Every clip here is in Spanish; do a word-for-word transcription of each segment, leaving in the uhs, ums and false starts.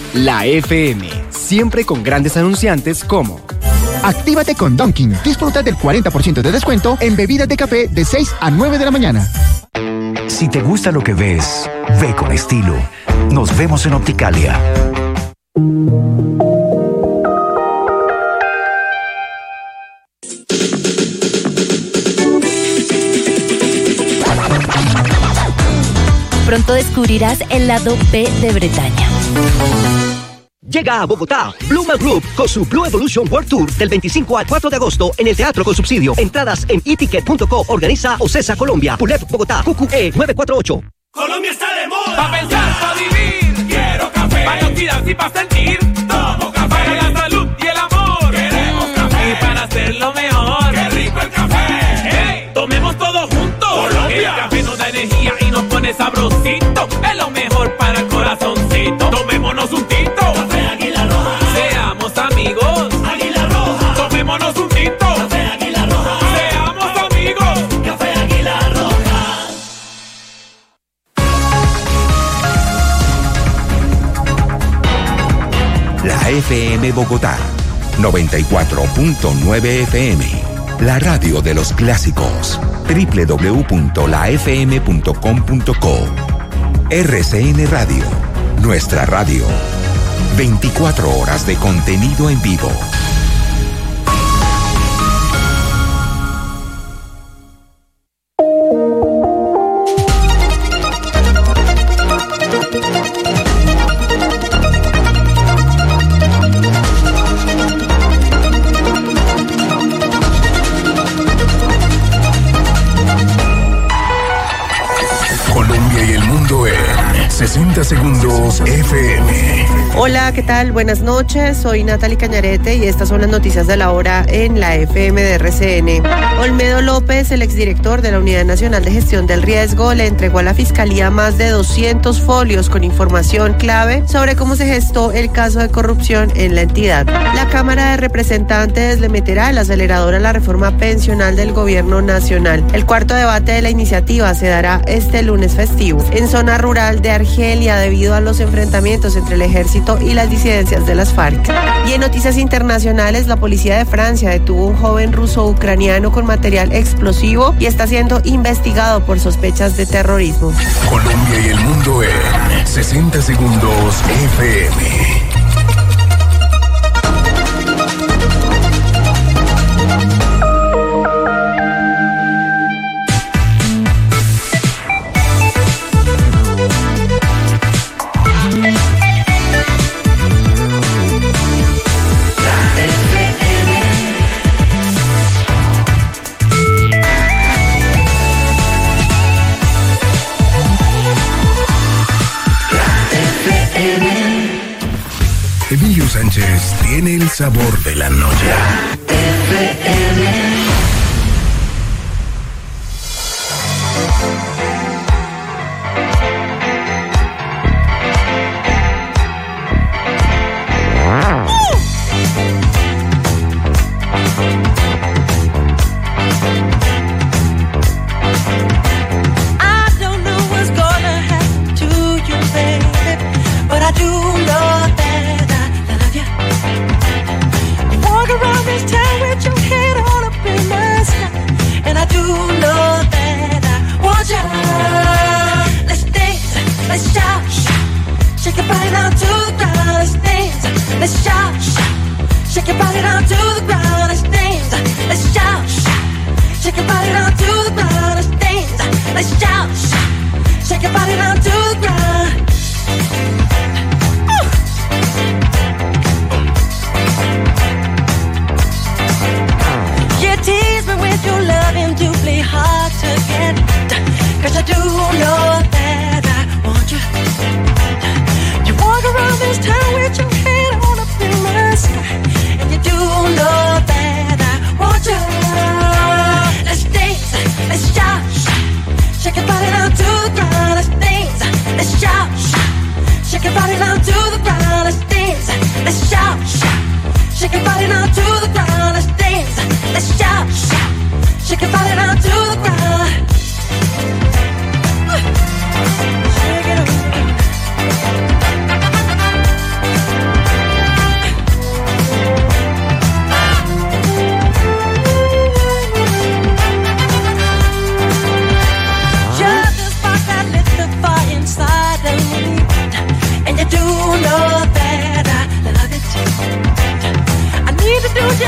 La F M, siempre con grandes anunciantes como... Actívate con Dunkin'. Disfruta del cuarenta por ciento de descuento en bebidas de café de seis a nueve de la mañana. Si te gusta lo que ves, ve con estilo. Nos vemos en Opticalia. Pronto descubrirás el lado B de Bretaña. Llega a Bogotá Bluma Group con su Blue Evolution World Tour del veinticinco al cuatro de agosto en el Teatro con Subsidio. Entradas en eticket punto co. Organiza Ocesa Colombia. Pulep Bogotá. Q Q E nueve cuatro ocho. Colombia está de moda. Pa' pensar, pa' vivir. Quiero café. Pa' oxidarse y pa' sentir. Tomo café. Para la salud y el amor. Queremos café. Y para hacerlo mejor. Qué rico el café. Hey, tomemos todo juntos. Colombia. El café nos da energía y nos pone sabrosito. Es lo mejor para el corazoncito. Tomémonos un tito. Café Águila Roja. Seamos amigos. Águila Roja. Tomémonos un tito. Café Águila Roja. Seamos amigos. Café Águila Roja. La F M Bogotá, noventa y cuatro punto nueve F M. La radio de los clásicos. doble u doble u doble u punto la f m punto com punto co. R C N Radio. Nuestra radio. veinticuatro horas de contenido en vivo. sesenta segundos F M. Hola, ¿qué tal? Buenas noches, soy Natalie Cañarete y estas son las noticias de la hora en la F M de R C N. Olmedo López, el exdirector de la Unidad Nacional de Gestión del Riesgo, le entregó a la Fiscalía más de doscientos folios con información clave sobre cómo se gestó el caso de corrupción en la entidad. La Cámara de Representantes le meterá el acelerador a la reforma pensional del gobierno nacional. El cuarto debate de la iniciativa se dará este lunes festivo en zona rural de Argelia debido a los enfrentamientos entre el ejército y las disidencias de las FARC. Y en noticias internacionales, la policía de Francia detuvo a un joven ruso-ucraniano con material explosivo y está siendo investigado por sospechas de terrorismo. Colombia y el mundo en sesenta segundos F M. Emilio Sánchez tiene el sabor de la noche. F M.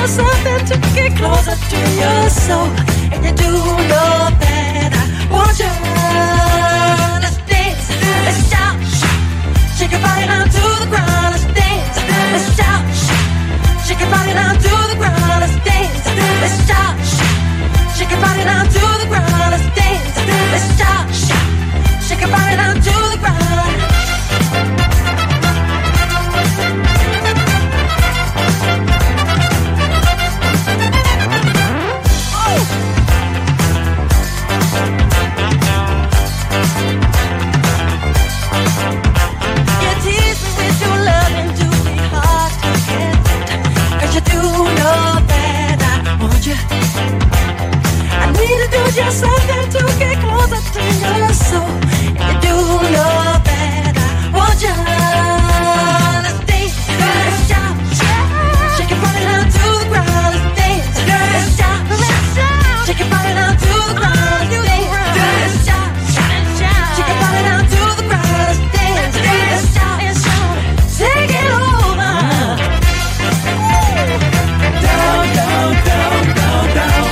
just something to get closer to your soul. And you do know that I want you. Let's dance, let's shout, shake your body down to the ground. Let's dance, let's shout, shake your body down to the ground. Let's dance, let's shout, shake your body down to the ground. Let's dance, let's shout, shake your body down to the ground. Just something to get closer to your soul. And you do know that I want you. Let's dance, let's shout, shake your body down to the ground. Let's dance, let's shout, shake your body down to the ground. Let's dance, let's shout, shake your body down to the ground. Let's dance, let's shout, take it over. Down, down, down, down, down.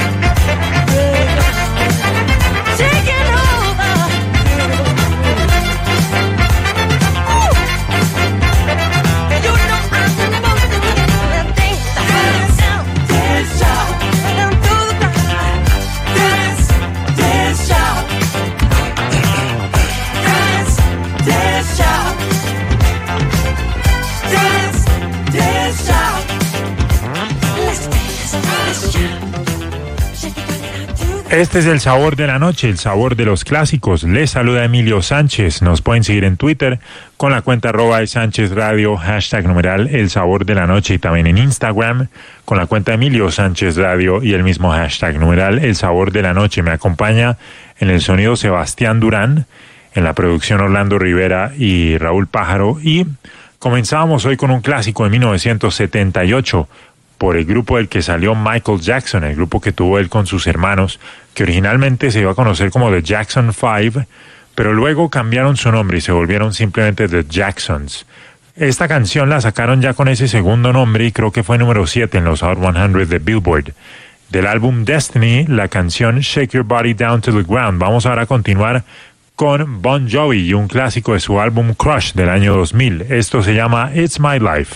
Este es el sabor de la noche, el sabor de los clásicos. Les saluda Emilio Sánchez. Nos pueden seguir en Twitter con la cuenta arroba de Sánchez Radio, hashtag numeral el sabor de la noche, y también en Instagram con la cuenta Emilio Sánchez Radio y el mismo hashtag numeral el sabor de la noche. Me acompaña en el sonido Sebastián Durán, en la producción Orlando Rivera y Raúl Pájaro, y comenzábamos hoy con un clásico de mil novecientos setenta y ocho, por el grupo del que salió Michael Jackson, el grupo que tuvo él con sus hermanos, que originalmente se iba a conocer como The Jackson Five, pero luego cambiaron su nombre y se volvieron simplemente The Jacksons. Esta canción la sacaron ya con ese segundo nombre y creo que fue número siete en los Hot cien de Billboard. Del álbum Destiny, la canción Shake Your Body Down to the Ground. Vamos ahora a continuar con Bon Jovi y un clásico de su álbum Crush del año dos mil. Esto se llama It's My Life.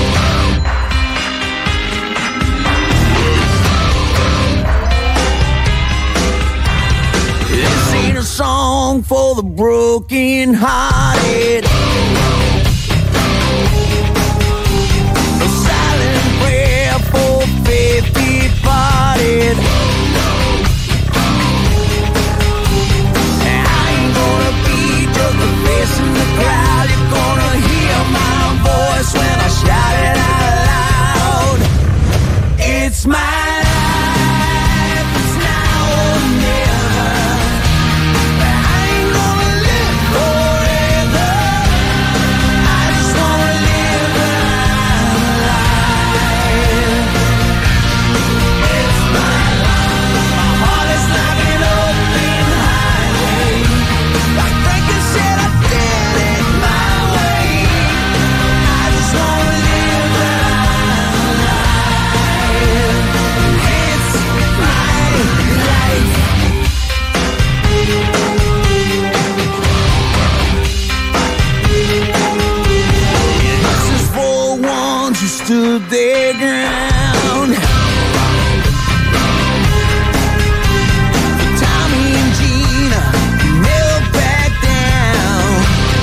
A song for the broken hearted, a silent prayer for faith departed. I ain't gonna be just a face in the crowd. You're gonna hear my voice when I shout it out loud. It's my life, it's now or never. Stood their ground. Tommy and Gina never back down.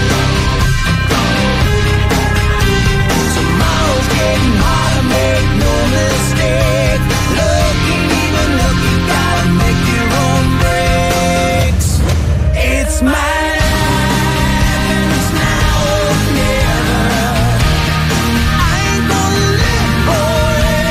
Tomorrow's getting harder, make no mistake. Looking, even look, you gotta make your own breaks. It's my life and it's now or never. I ain't gonna live forever.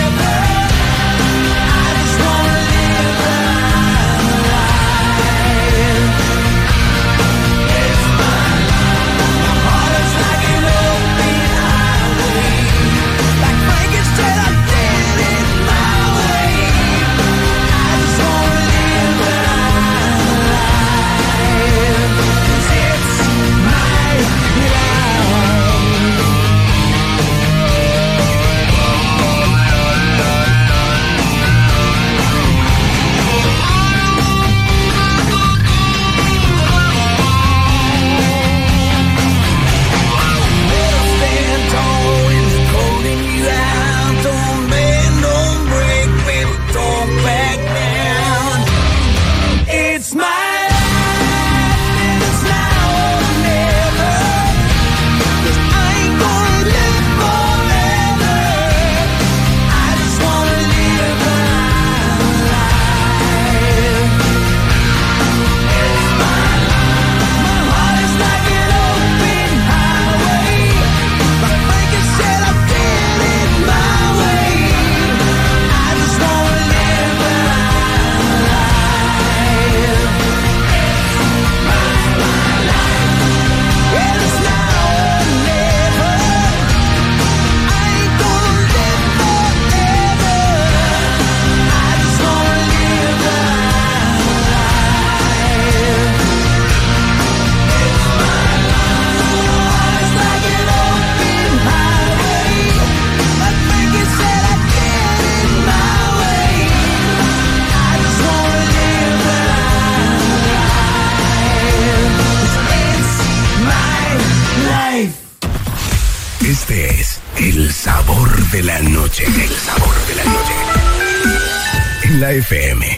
Este es el sabor de la noche. El sabor de la noche. En la F M.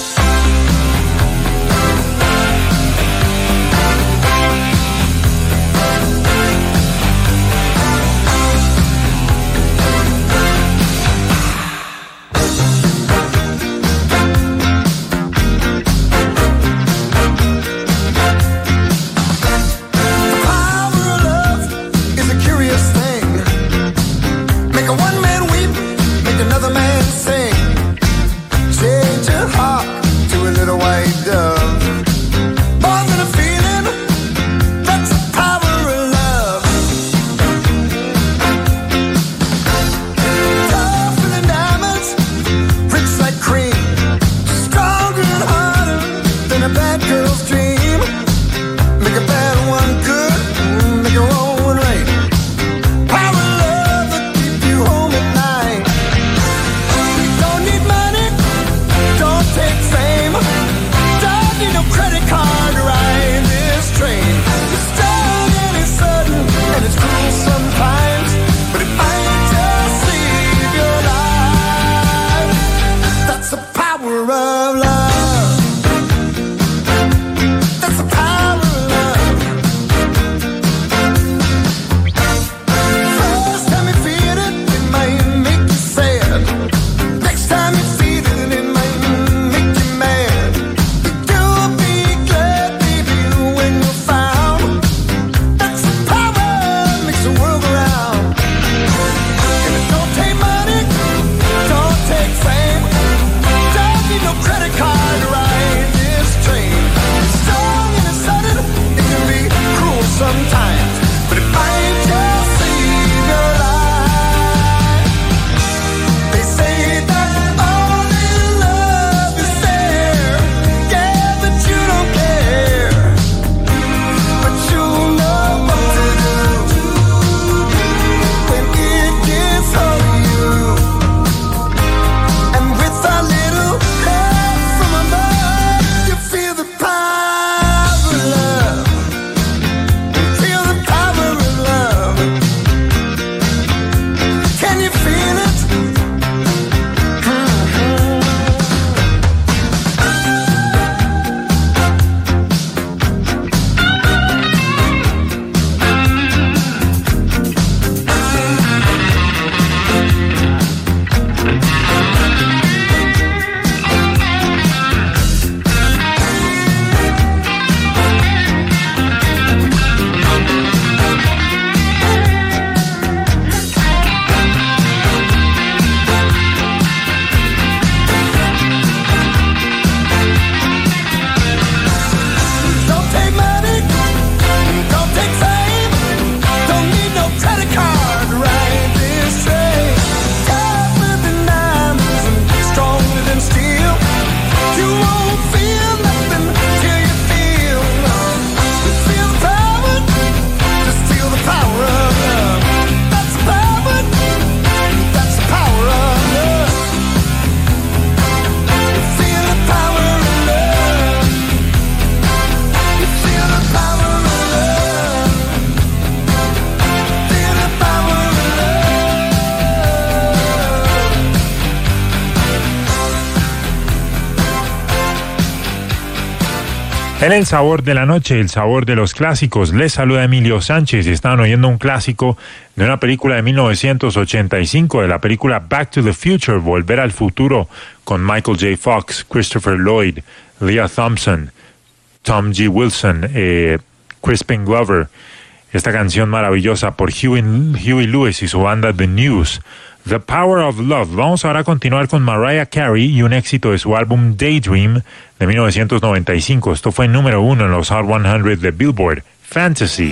En el sabor de la noche, el sabor de los clásicos, les saluda Emilio Sánchez y están oyendo un clásico de una película de mil novecientos ochenta y cinco, de la película Back to the Future, Volver al Futuro, con Michael J. Fox, Christopher Lloyd, Leah Thompson, Tom G. Wilson, eh, Crispin Glover. Esta canción maravillosa por Huey, Huey Lewis y su banda The News. The Power of Love. Vamos ahora a continuar con Mariah Carey y un éxito de su álbum Daydream de mil novecientos noventa y cinco. Esto fue número uno en los Hot cien de Billboard. Fantasy.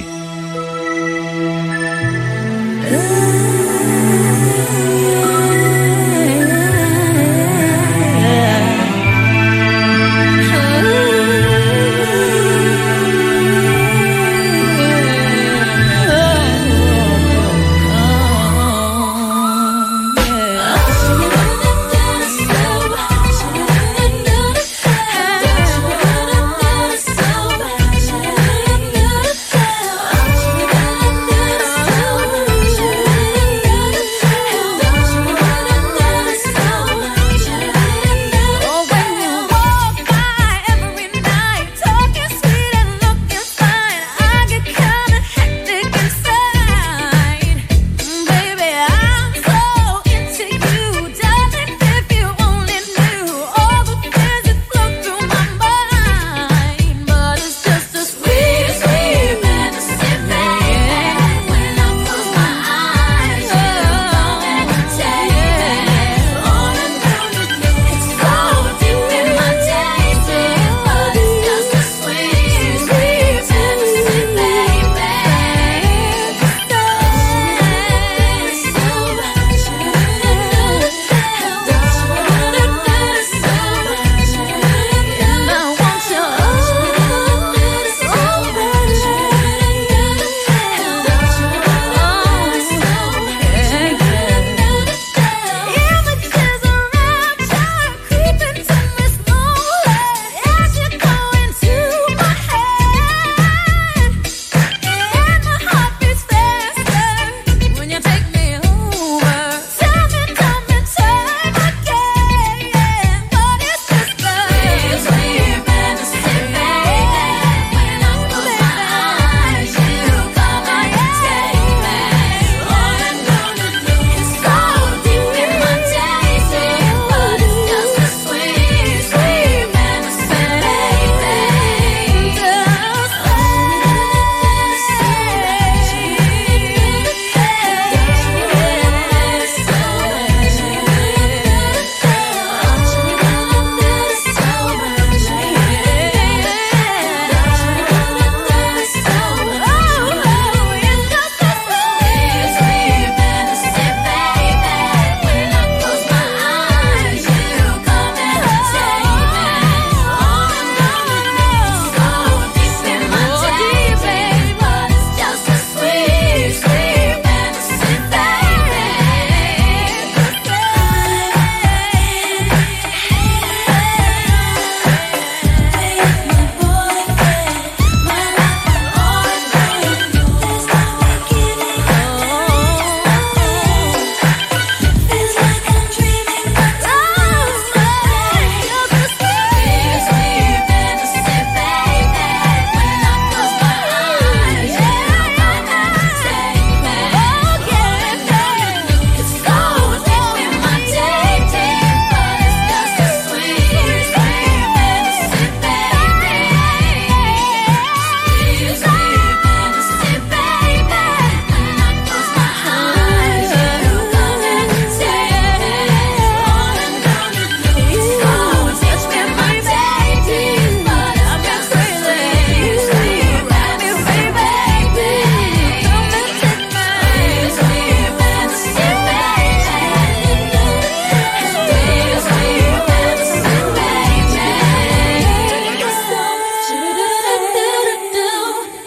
Oh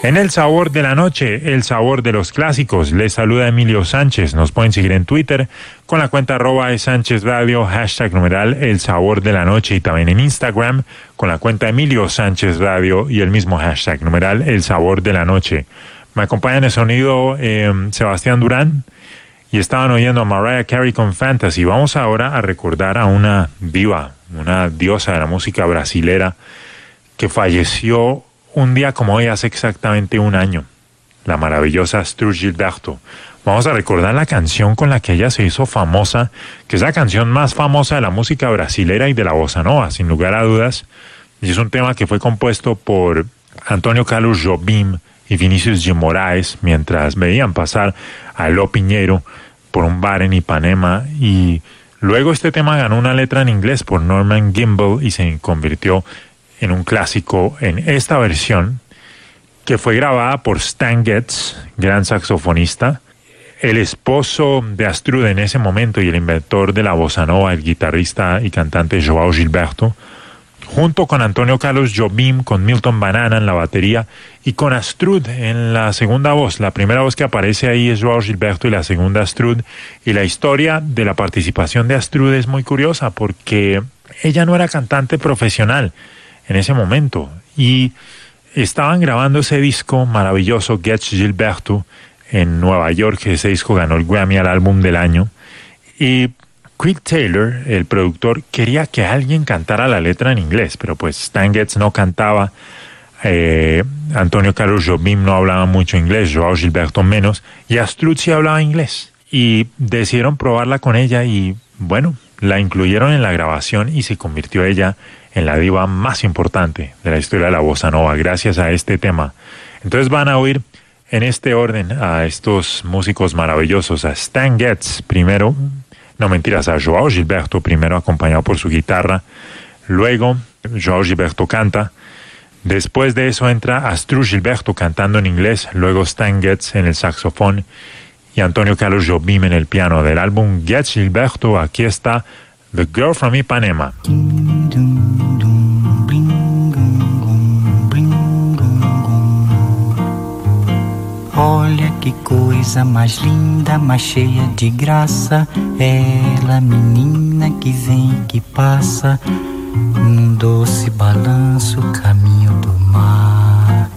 En El Sabor de la Noche, el sabor de los clásicos, les saluda Emilio Sánchez. Nos pueden seguir en Twitter con la cuenta arroba de Sánchez Radio, hashtag numeral El Sabor de la Noche, y también en Instagram con la cuenta Emilio Sánchez Radio y el mismo hashtag numeral El Sabor de la Noche. Me acompaña en el sonido eh, Sebastián Durán y estaban oyendo a Mariah Carey con Fantasy. Vamos ahora a recordar a una diva, una diosa de la música brasilera que falleció un día como hoy hace exactamente un año, la maravillosa Astrud Gilberto. Vamos a recordar la canción con la que ella se hizo famosa, que es la canción más famosa de la música brasilera y de la bossa nova, sin lugar a dudas. Y es un tema que fue compuesto por Antonio Carlos Jobim y Vinicius de Moraes mientras veían pasar a Ló Piñeiro por un bar en Ipanema. Y luego este tema ganó una letra en inglés por Norman Gimbel y se convirtió en un clásico en esta versión, que fue grabada por Stan Getz, gran saxofonista, el esposo de Astrud en ese momento y el inventor de la bossa nova, el guitarrista y cantante João Gilberto, junto con Antonio Carlos Jobim, con Milton Banana en la batería y con Astrud en la segunda voz. La primera voz que aparece ahí es João Gilberto y la segunda Astrud. Y la historia de la participación de Astrud es muy curiosa porque ella no era cantante profesional en ese momento y estaban grabando ese disco maravilloso, Getz Gilberto, en Nueva York. Ese disco ganó el Grammy al álbum del año y Creed Taylor, el productor, quería que alguien cantara la letra en inglés, pero pues Stan Getz no cantaba, eh, Antonio Carlos Jobim no hablaba mucho inglés, João Gilberto menos, y Astrud sí hablaba inglés y decidieron probarla con ella y bueno, la incluyeron en la grabación y se convirtió ella en la diva más importante de la historia de la bossa nova gracias a este tema. Entonces van a oír en este orden a estos músicos maravillosos, a Stan Getz primero, no mentiras, a João Gilberto primero acompañado por su guitarra, luego João Gilberto canta, después de eso entra Astrud Gilberto cantando en inglés, luego Stan Getz en el saxofón y Antonio Carlos Jobim en el piano. Del álbum Getz Gilberto, aquí está The Girl from Ipanema. Olha que coisa mais linda, mais cheia de graça, ela, menina que vem e que passa, num doce balanço, caminho do mar.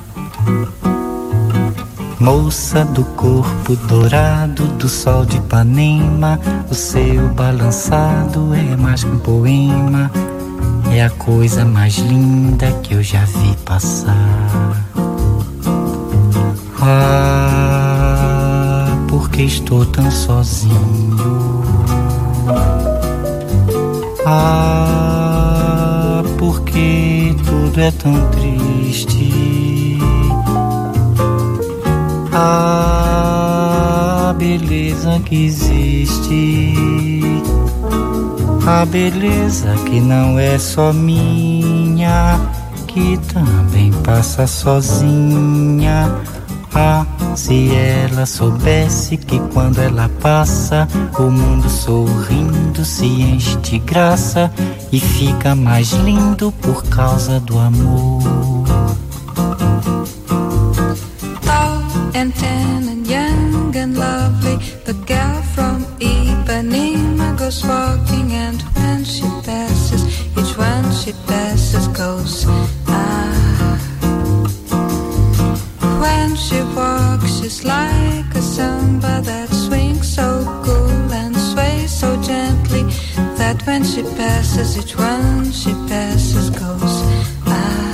Moça do corpo dourado do sol de Ipanema, o seu balançado é mais que um poema, é a coisa mais linda que eu já vi passar. Ah, porque estou tão sozinho. Ah, porque tudo é tão triste. A beleza que existe, a beleza que não é só minha, que também passa sozinha. Ah, se ela soubesse que quando ela passa, o mundo sorrindo se enche de graça e fica mais lindo por causa do amor. And tan and young and lovely, the girl from Ipanema goes walking, and when she passes, each one she passes goes ah. When she walks, she's like a samba that swings so cool and sways so gently, that when she passes, each one she passes goes ah.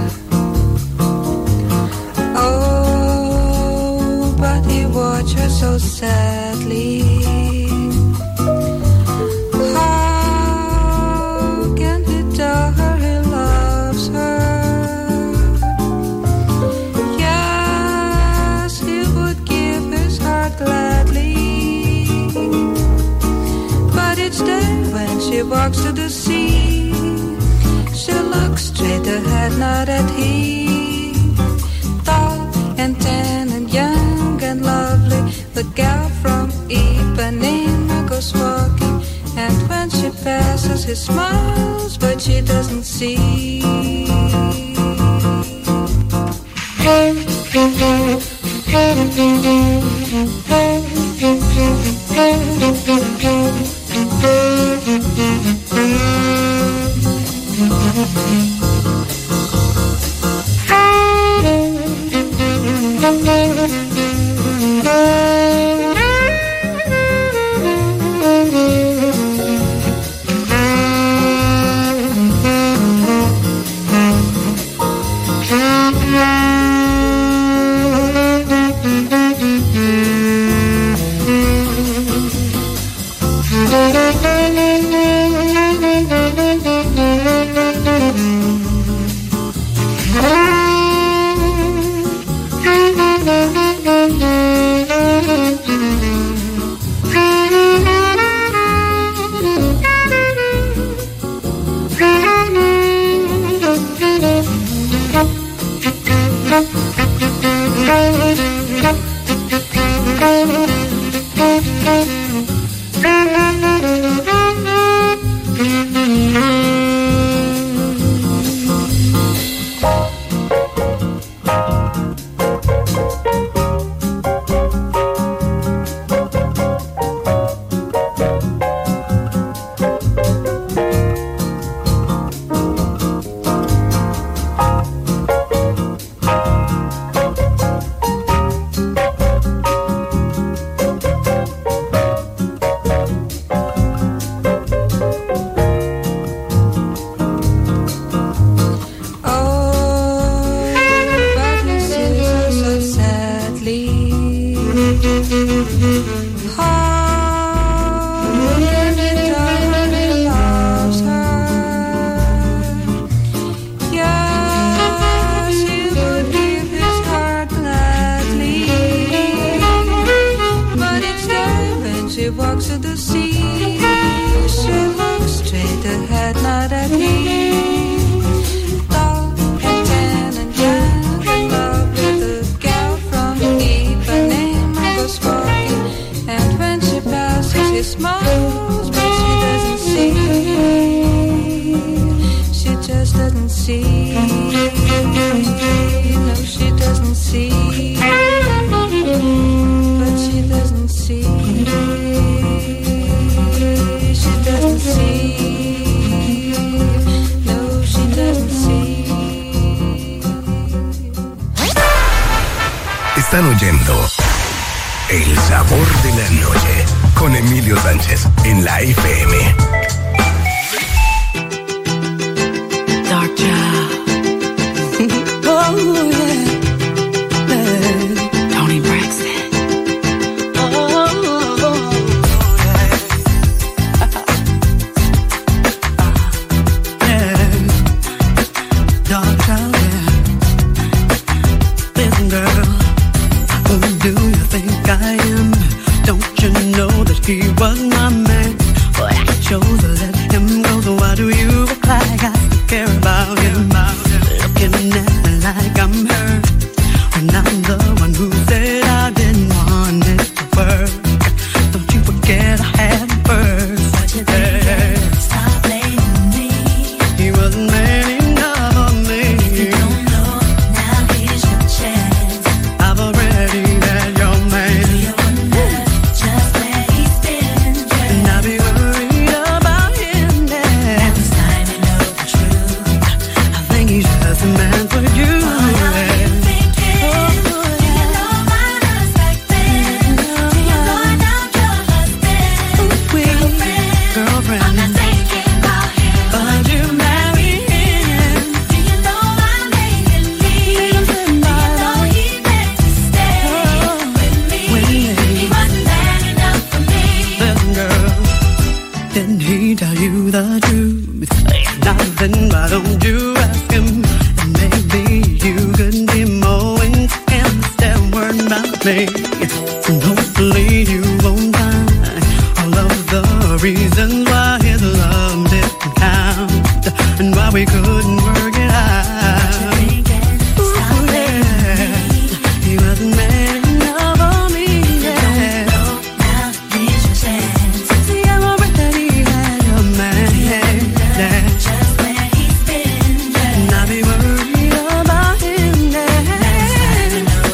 Watch her so sadly. How can he tell her he loves her? Yes, he would give his heart gladly. But each day when she walks to the sea, she looks straight ahead, not at him. Tall and tan and young and lovely, the girl from Ipanema goes walking, and when she passes, he smiles, but she doesn't see. Están oyendo El Sabor de la Noche con Emilio Sánchez en la F M. Dark Child. Oh, yeah. Yeah. Tony Braxton. Oh, yeah. Yeah. Dark Child, yeah. Listen, girl. Who do you think I am? Don't you know that he was my man? But I chose to let him go, so why do you act like I care about him? Looking at me like I'm hurt, when I'm the one who said I didn't want it to work. Don't you forget I had him first. What you think? Stop blaming me. He wasn't man enough for me. If you don't know, now here's your chance. I've already had your man. Do you wonder just where he's been? And I'll be worried about him now. This time you know the truth. I think he's just a man for you. What are you thinking? Oh, do you know about us back then? Do you know now your husband? Ooh, we, girlfriend. I'm not thinking about him, but you marry him. Do you know I made him leave? Do you know he meant to stay with me? He wasn't man enough for me. Listen, girl, didn't he tell you the truth? Nothing, why don't you ask him? And maybe you could be more and instead word about me. And hopefully you won't find all of the reasons why his love didn't count and why we couldn't work it out. Ooh, yeah. He wasn't man enough for me, yeah. Now here's your chance. See, I'm already had your man, yeah. Just where he's been, yeah. And I'll be worried about him, yeah. Next time you know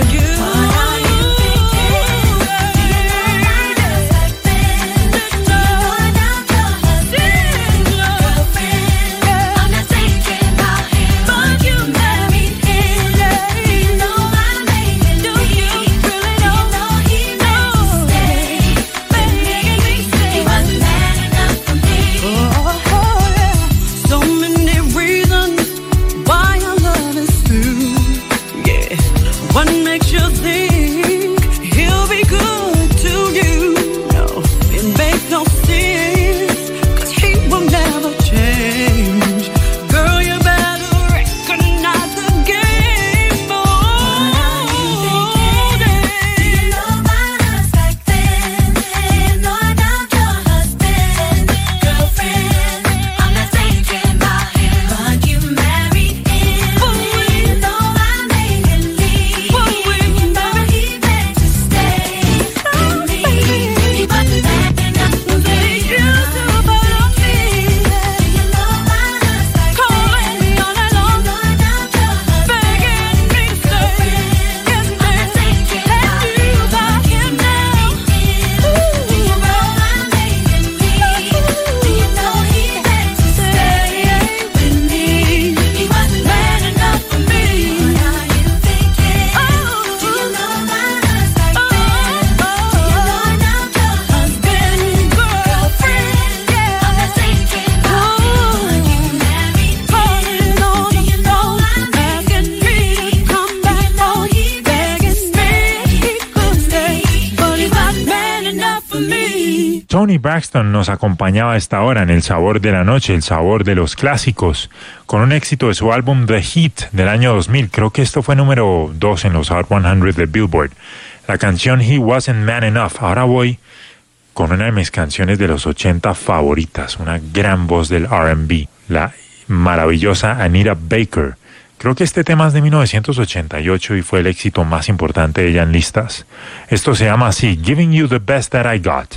Toni Braxton nos acompañaba a esta hora en El Sabor de la Noche, el sabor de los clásicos, con un éxito de su álbum The Heat del año dos mil. Creo que esto fue número dos en los Hot cien de Billboard. La canción He Wasn't Man Enough. Ahora voy con una de mis canciones de los ochenta favoritas, una gran voz del R and B, la maravillosa Anita Baker. Creo que este tema es de mil novecientos ochenta y ocho y fue el éxito más importante de ella en listas. Esto se llama así, Giving You the Best That I Got.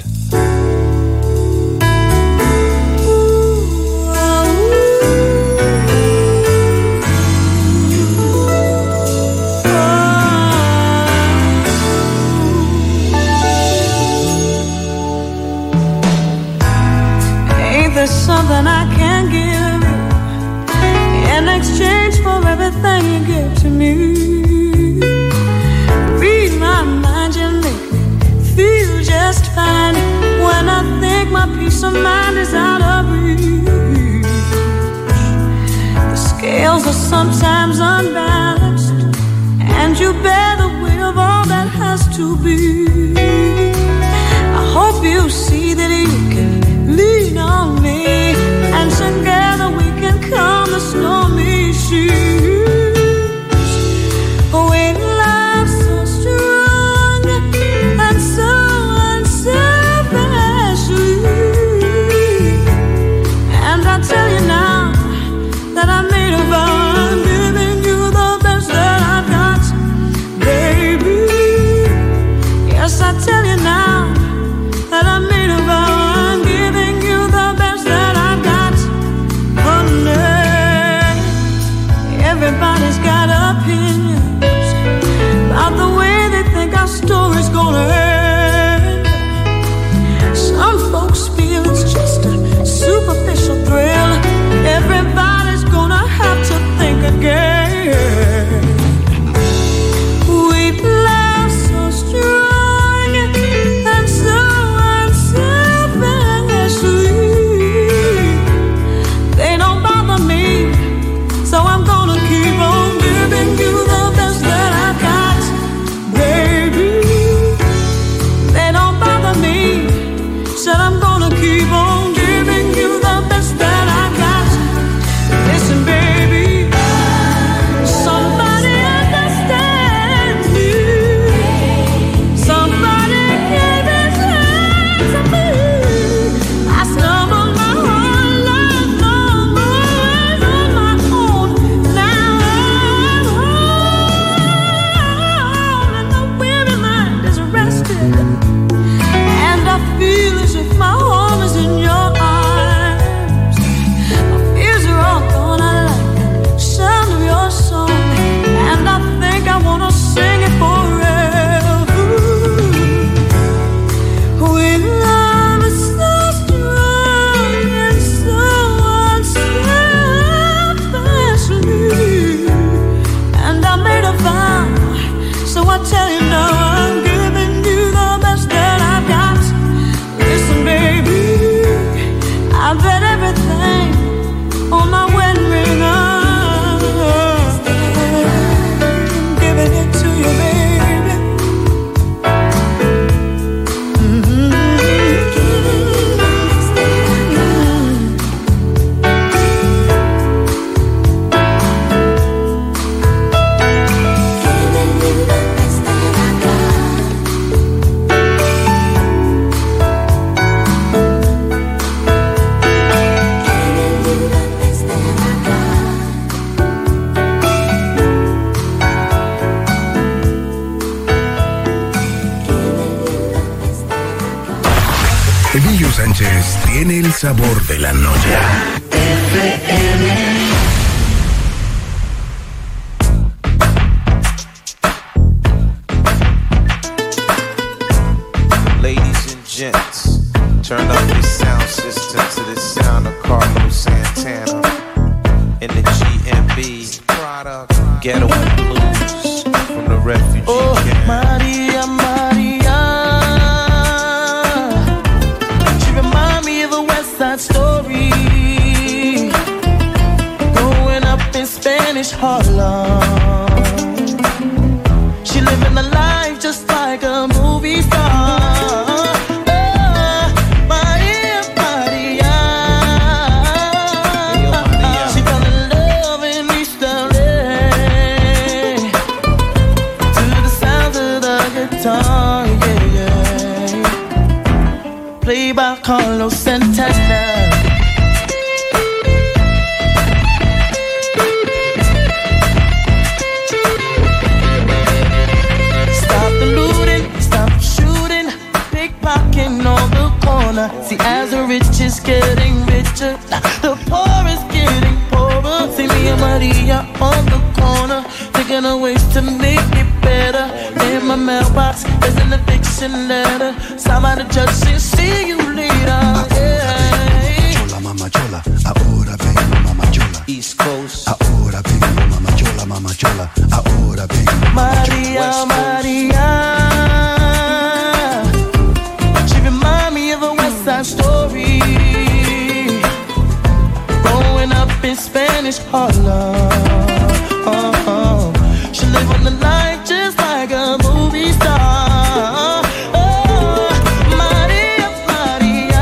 There's something I can give you in exchange for everything you give to me. Read my mind, you make me feel just fine. When I think my peace of mind is out of reach, the scales are sometimes unbalanced, and you bear the weight of all that has to be. I hope you see that you can lean on me, and together we can calm the stormy seas. We love so strong and so unselfishly, and I tell you now that I made a vow, I'm giving you the best that I've got, baby. Yes, I now I'm giving you the best that I've got. Listen, baby, I bet everything on my wedding ring. I'm giving it to you, baby. Mm-hmm. Emilio Sánchez tiene el sabor de la noche. Ladies and gents, turn up your sound system to the sound of Carlos Santana in the G M B Ghetto and Blues from the refugee Oh, camp. Maria, Maria, she remind me of a West Side Story, growing up in Spanish Harlem. She living a life just like a movie star. Oh, Maria, Maria, she fell in love in East L A to the sounds of the guitar, yeah, yeah. Played by Carlos Santana. Stop the looting, stop the shooting, pickpocketing on the corner. See, as the rich is getting richer, the poor is getting poorer. See me and Maria on the corner, thinking of ways to make it better. In my mailbox, there's an eviction letter. Signed by the judge saying, see you later. Yeah. Chola, mama chola, ahora vengo, mama chola. East Coast. Ahora vengo, mama chola, mama chola. Ahora vengo, mama chola. Maria, Maria, she remind me of a West Side Story, growing up in Spanish Harlem. Oh, oh. She live on the line just like a movie star. Oh, Maria, Maria,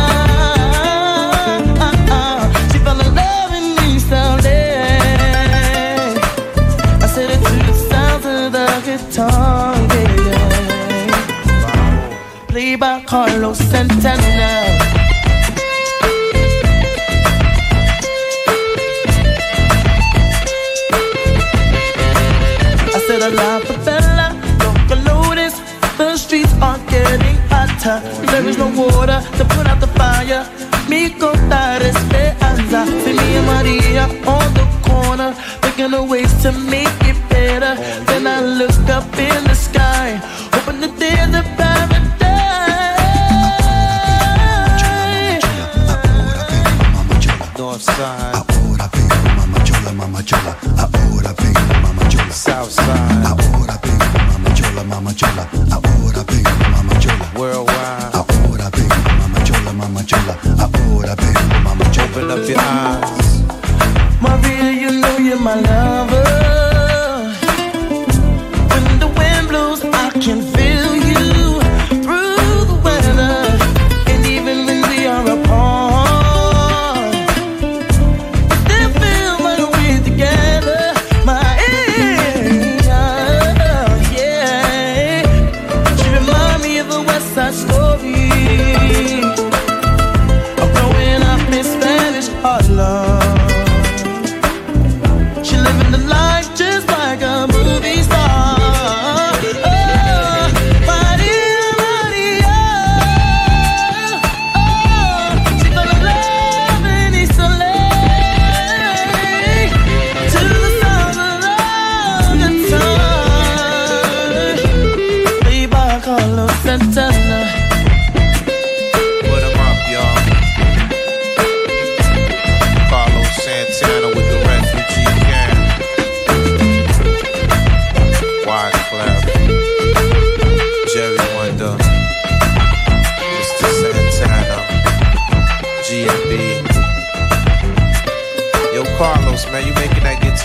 she fell in love in East L A. I said it to the sounds of the guitar, yeah, yeah. Played by Carlos Santana. I said a la favela, local notice, the streets are getting hotter. There is no water to put out the fire. Mi contar esperanza. See me and Maria on the corner, thinking of ways to make it better. Then I look up in the sky, hoping that there's a paradise. North side. Ahora vengo, mama chola, mama chola. Ahora vengo, mama chola. South side. Ahora vengo, mama chola, mama chola. Ahora vengo, mama chola. Worldwide. Ahora vengo, mama chola, mama chola. Ahora vengo, mama chola. Open up your eyes. Maria, you know you're my lover. When the wind blows, I can feel you through the weather. And even when we are apart, still feel like we're together. My yeah. She remind me of a West Side Story, of growing up in Spanish Harlem. She living the life just like a movie star. Oh, Maria, Maria, oh, she fell in love in East L A to the sound of the guitar. Played by Carlos Santana. Put 'em up, y'all. Carlos Santana with the refugee camp. Wyclef.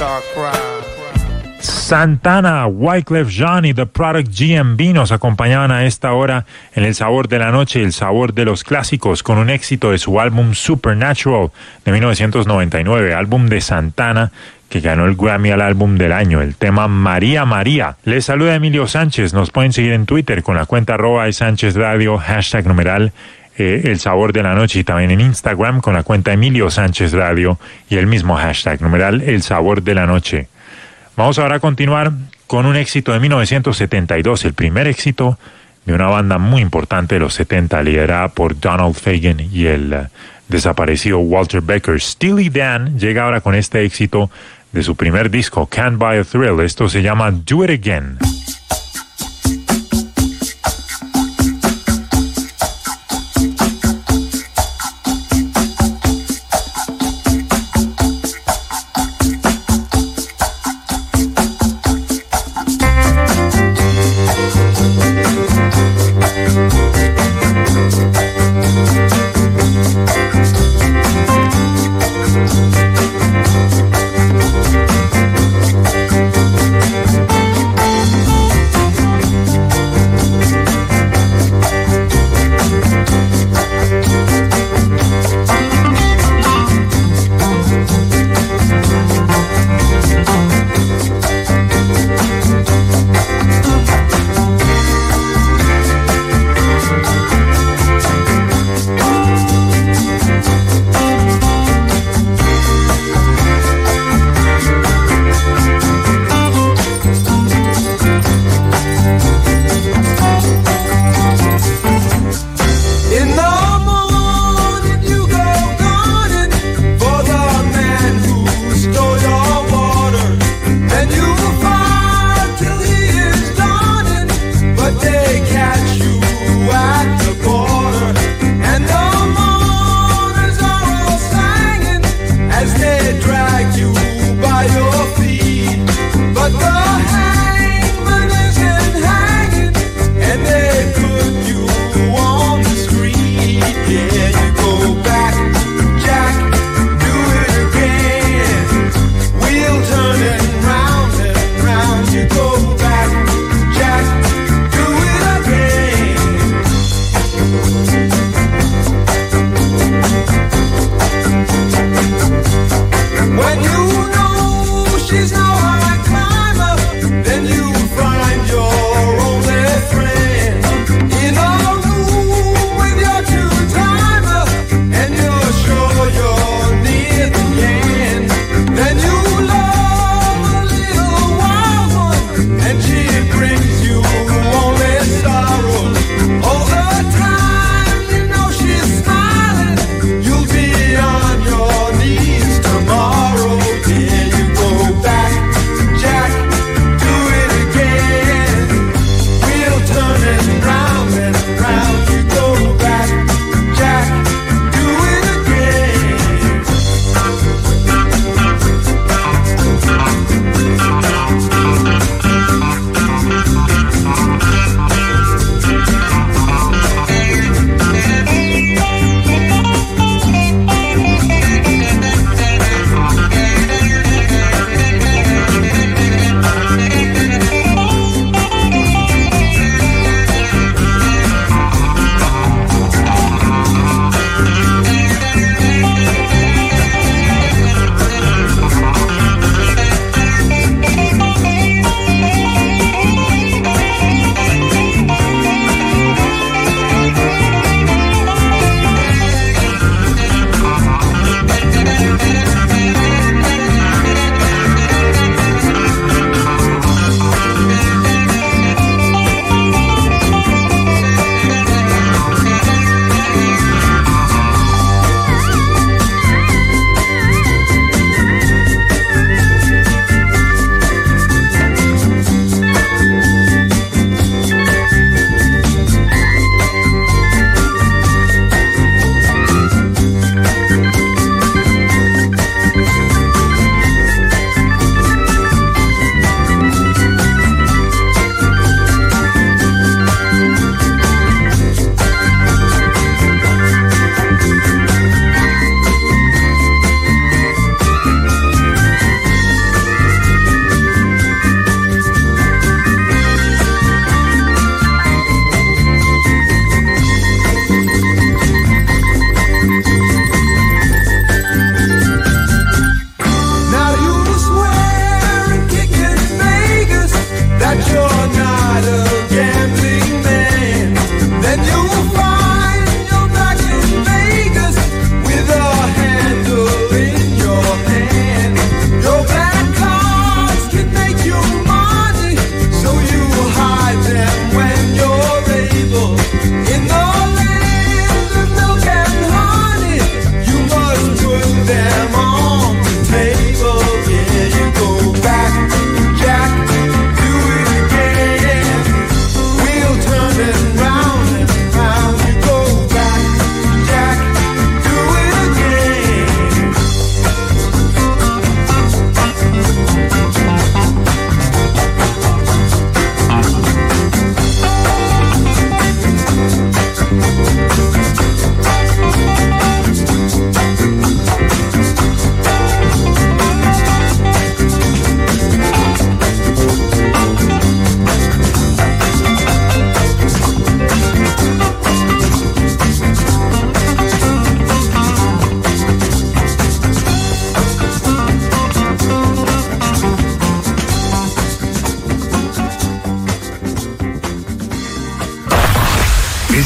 start crying. Santana, Wyclef Jean y The Product G M B nos acompañaban a esta hora en El Sabor de la Noche, el sabor de los clásicos, con un éxito de su álbum Supernatural de mil novecientos noventa y nueve, álbum de Santana que ganó el Grammy al álbum del año, el tema María María. Les saluda Emilio Sánchez, nos pueden seguir en Twitter con la cuenta arroba de Sánchez Radio, hashtag numeral eh, El Sabor de la Noche, y también en Instagram con la cuenta Emilio Sánchez Radio y el mismo hashtag numeral El Sabor de la Noche. Vamos ahora a continuar con un éxito de mil novecientos setenta y dos, el primer éxito de una banda muy importante de los setenta, liderada por Donald Fagen y el uh, desaparecido Walter Becker. Steely Dan llega ahora con este éxito de su primer disco, Can't Buy a Thrill. Esto se llama Do It Again. Thank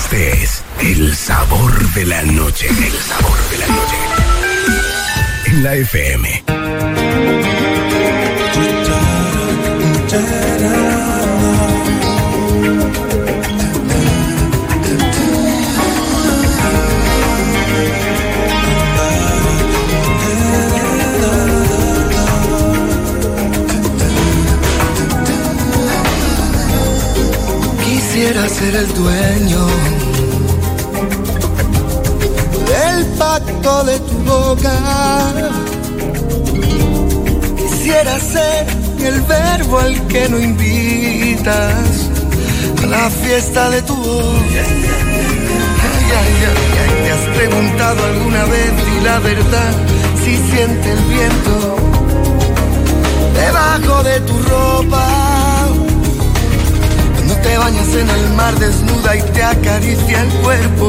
Este es el sabor de la noche. El sabor de la noche. En la F M. Quisiera ser el dueño del pacto de tu boca. Quisiera ser el verbo al que no invitas a la fiesta de tu voz. Ay, ay, ay, ay, ¿te has preguntado alguna vez y la verdad si siente el viento debajo de tu ropa? Cuando te bañas en el mar desnuda y te acaricia el cuerpo,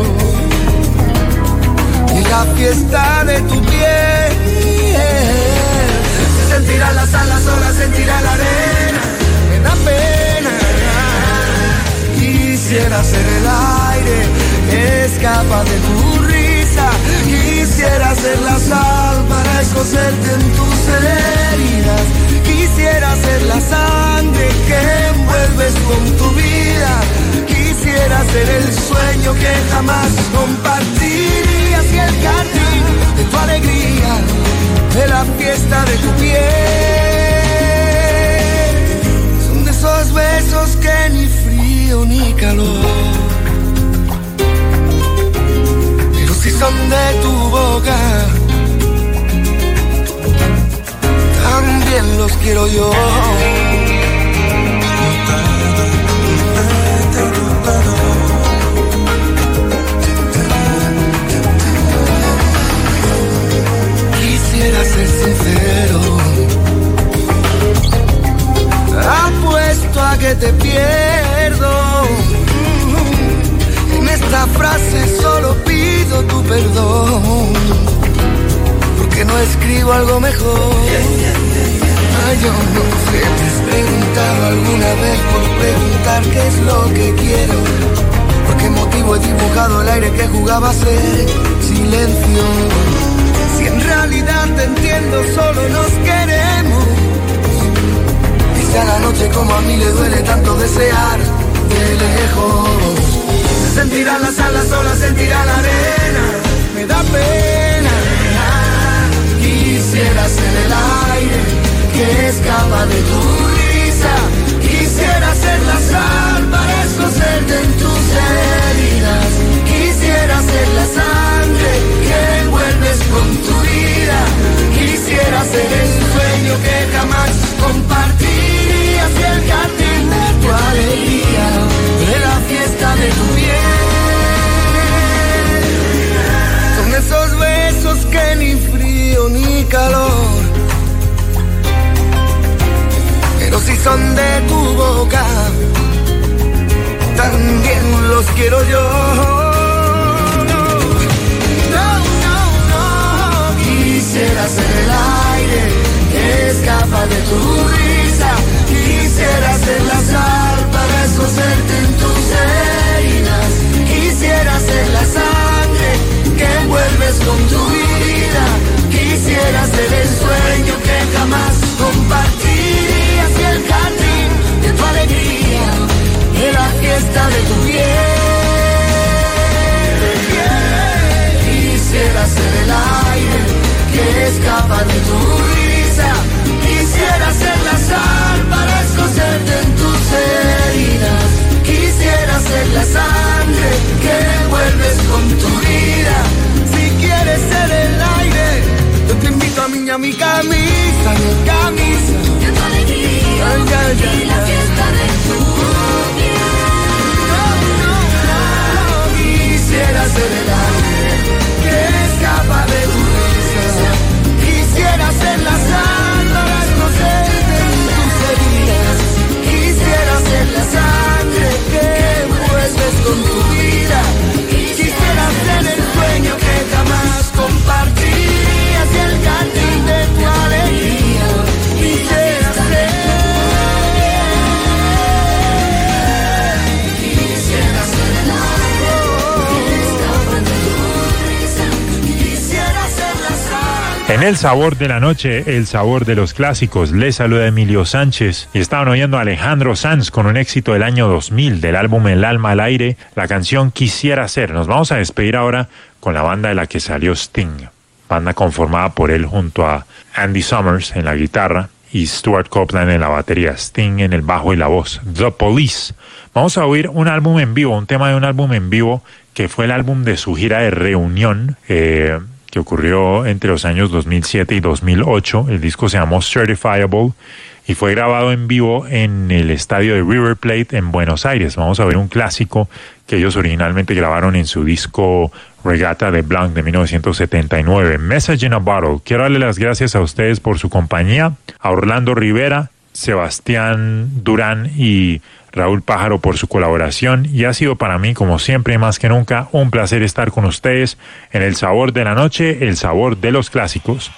y la fiesta de tu piel. Sentirá las alas solas, sentirá la arena, me da pena. Quisiera ser el aire, escapa de tu risa. Quisiera ser la sal para escocerte en tus heridas. Quisiera ser la sangre que envuelves con tu vida. Quisiera ser el sueño que jamás compartirías y el jardín de tu alegría, de la fiesta de tu piel. Son de esos besos que ni frío ni calor, pero si son de tu boca, también los quiero yo. Quisiera ser sincero, apuesto a que te pierdo. En esta frase solo pido tu perdón, porque no escribo algo mejor. Ay, yo no sé, te has preguntado alguna vez por preguntar qué es lo que quiero, por qué motivo he dibujado el aire que jugaba a ser silencio. Si en realidad te entiendo, solo nos queremos. Dice a la noche como a mí le duele tanto desear de lejos. Se sentirán las alas solas, sentirá la arena, me da pena. Quisiera ser el aire que escapa de tu risa. Quisiera ser la sal para escocerte en tus heridas. Quisiera ser la sangre que envuelves con tu vida. Quisiera ser el sueño que jamás compartirías y el jardín de tu alegría, de la fiesta de tu piel. Son esos besos que ni frío ni calor, pero si son de tu boca, también los quiero yo. Quisiera ser el aire que escapa de tu risa. Quisiera ser la sal para escocerte en tus heridas. Quisiera ser la sangre que envuelves con tu vida. Quisiera ser el sueño que jamás compartirías y el jardín de tu alegría, de la fiesta de tu piel. Quisiera ser el aire que escapa de tu risa. Quisiera ser la sal para escocerte en tus heridas. Quisiera ser la sangre que envuelves con tu vida. Si quieres ser el aire, yo te invito a mí, a mi camisa, mi camisa de tu alegría, ay, ay, ay, y la fiesta de tu piel. No, no, no. Quisiera ser el aire que escapa de tu risa. Quisiera ser la En el sabor de la noche, el sabor de los clásicos, les saluda Emilio Sánchez y estaban oyendo a Alejandro Sanz con un éxito del año dos mil del álbum El alma al aire, la canción Quisiera ser. Nos vamos a despedir ahora con la banda de la que salió Sting, banda conformada por él junto a Andy Summers en la guitarra y Stuart Copeland en la batería, Sting en el bajo y la voz, The Police. Vamos a oír un álbum en vivo, un tema de un álbum en vivo que fue el álbum de su gira de reunión, eh... que ocurrió entre los años dos mil siete y dos mil ocho. El disco se llamó Certifiable y fue grabado en vivo en el estadio de River Plate en Buenos Aires. Vamos a ver un clásico que ellos originalmente grabaron en su disco Regatta de Blanc de mil novecientos setenta y nueve, Message in a Bottle. Quiero darle las gracias a ustedes por su compañía, a Orlando Rivera, Sebastián Durán y Raúl Pájaro por su colaboración, y ha sido para mí, como siempre y más que nunca, un placer estar con ustedes en el sabor de la noche, el sabor de los clásicos.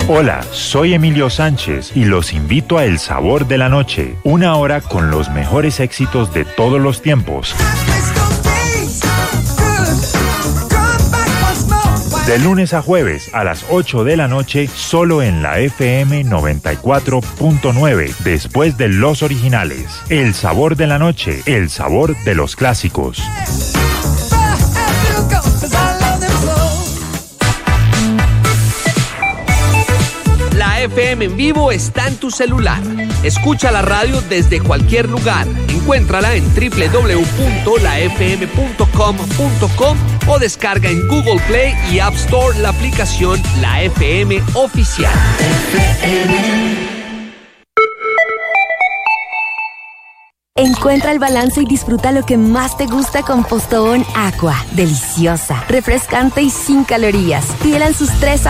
Hola, soy Emilio Sánchez y los invito a El Sabor de la Noche, una hora con los mejores éxitos de todos los tiempos. De lunes a jueves a las ocho de la noche, solo en la F M noventa y cuatro punto nueve, después de los originales. El Sabor de la Noche, el sabor de los clásicos. La F M en vivo está en tu celular. Escucha la radio desde cualquier lugar. Encuéntrala en doble u doble u doble u punto la f m punto com punto com o descarga en Google Play y App Store la aplicación La F M Oficial. Encuentra el balance y disfruta lo que más te gusta con Postobón Aqua. Deliciosa, refrescante y sin calorías. Pídela en sus tres